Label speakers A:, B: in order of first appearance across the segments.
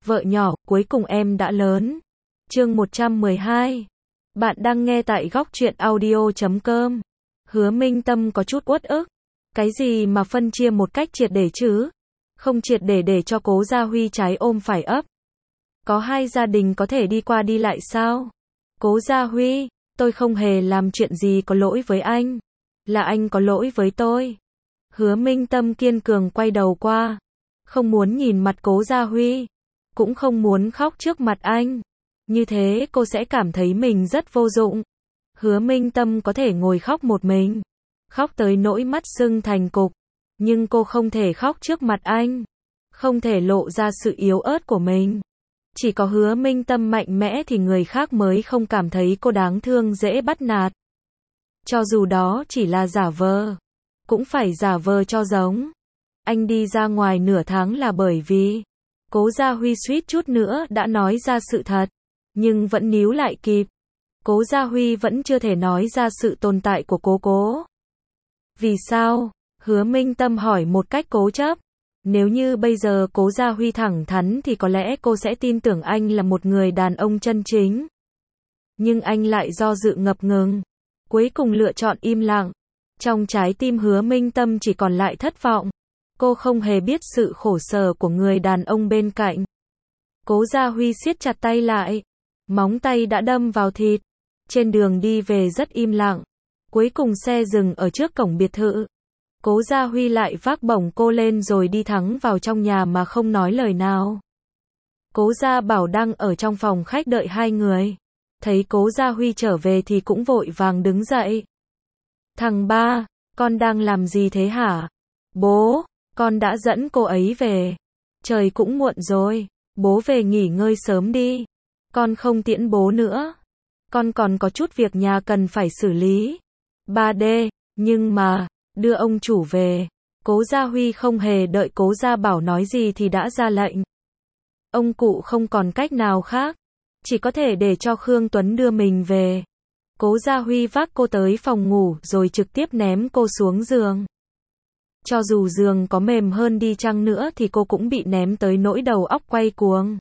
A: Vợ nhỏ, cuối cùng em đã lớn. Chương 112. Bạn đang nghe tại góc truyện audio.com. Hứa Minh Tâm có chút uất ức. Cái gì mà phân chia một cách triệt để chứ? Không triệt để cho Cố Gia Huy trái ôm phải ấp. Có hai gia đình có thể đi qua đi lại sao? Cố Gia Huy, tôi không hề làm chuyện gì có lỗi với anh. Là anh có lỗi với tôi. Hứa Minh Tâm kiên cường quay đầu qua. Không muốn nhìn mặt Cố Gia Huy. Cũng không muốn khóc trước mặt anh. Như thế cô sẽ cảm thấy mình rất vô dụng. Hứa Minh Tâm có thể ngồi khóc một mình. Khóc tới nỗi mắt sưng thành cục. Nhưng cô không thể khóc trước mặt anh. Không thể lộ ra sự yếu ớt của mình. Chỉ có Hứa Minh Tâm mạnh mẽ thì người khác mới không cảm thấy cô đáng thương dễ bắt nạt. Cho dù đó chỉ là giả vờ. Cũng phải giả vờ cho giống. Anh đi ra ngoài nửa tháng là bởi vì Cố Gia Huy suýt chút nữa đã nói ra sự thật. Nhưng vẫn níu lại kịp. Cố Gia Huy vẫn chưa thể nói ra sự tồn tại của cố. Vì sao? Hứa Minh Tâm hỏi một cách cố chấp. Nếu như bây giờ Cố Gia Huy thẳng thắn thì có lẽ cô sẽ tin tưởng anh là một người đàn ông chân chính. Nhưng anh lại do dự ngập ngừng. Cuối cùng lựa chọn im lặng. Trong trái tim Hứa Minh Tâm chỉ còn lại thất vọng. Cô không hề biết sự khổ sở của người đàn ông bên cạnh. Cố Gia Huy siết chặt tay lại. Móng tay đã đâm vào thịt. Trên đường đi về rất im lặng. Cuối cùng xe dừng ở trước cổng biệt thự. Cố Gia Huy lại vác bổng cô lên rồi đi thẳng vào trong nhà mà không nói lời nào. Cố Gia Bảo đang ở trong phòng khách đợi hai người. Thấy Cố Gia Huy trở về thì cũng vội vàng đứng dậy. Thằng ba, con đang làm gì thế hả? Bố, con đã dẫn cô ấy về. Trời cũng muộn rồi, bố về nghỉ ngơi sớm đi. Con không tiễn bố nữa. Con còn có chút việc nhà cần phải xử lý. 3D, nhưng mà, đưa ông chủ về. Cố Gia Huy không hề đợi Cố Gia Bảo nói gì thì đã ra lệnh. Ông cụ không còn cách nào khác. Chỉ có thể để cho Khương Tuấn đưa mình về. Cố Gia Huy vác cô tới phòng ngủ rồi trực tiếp ném cô xuống giường. Cho dù giường có mềm hơn đi chăng nữa thì cô cũng bị ném tới nỗi đầu óc quay cuồng.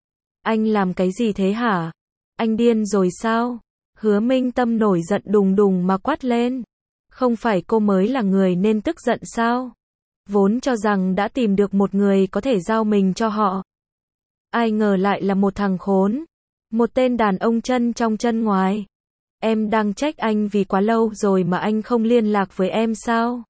A: Anh làm cái gì thế hả? Anh điên rồi sao? Hứa Minh Tâm nổi giận đùng đùng mà quát lên. Không phải cô mới là người nên tức giận sao? Vốn cho rằng đã tìm được một người có thể giao mình cho họ. Ai ngờ lại là một thằng khốn. Một tên đàn ông chân trong chân ngoài. Em đang trách anh vì quá lâu rồi mà anh không liên lạc với em sao?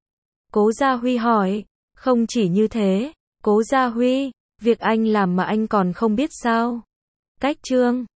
A: Cố Gia Huy hỏi. Không chỉ như thế, Cố Gia Huy, việc anh làm mà anh còn không biết sao? Cách chương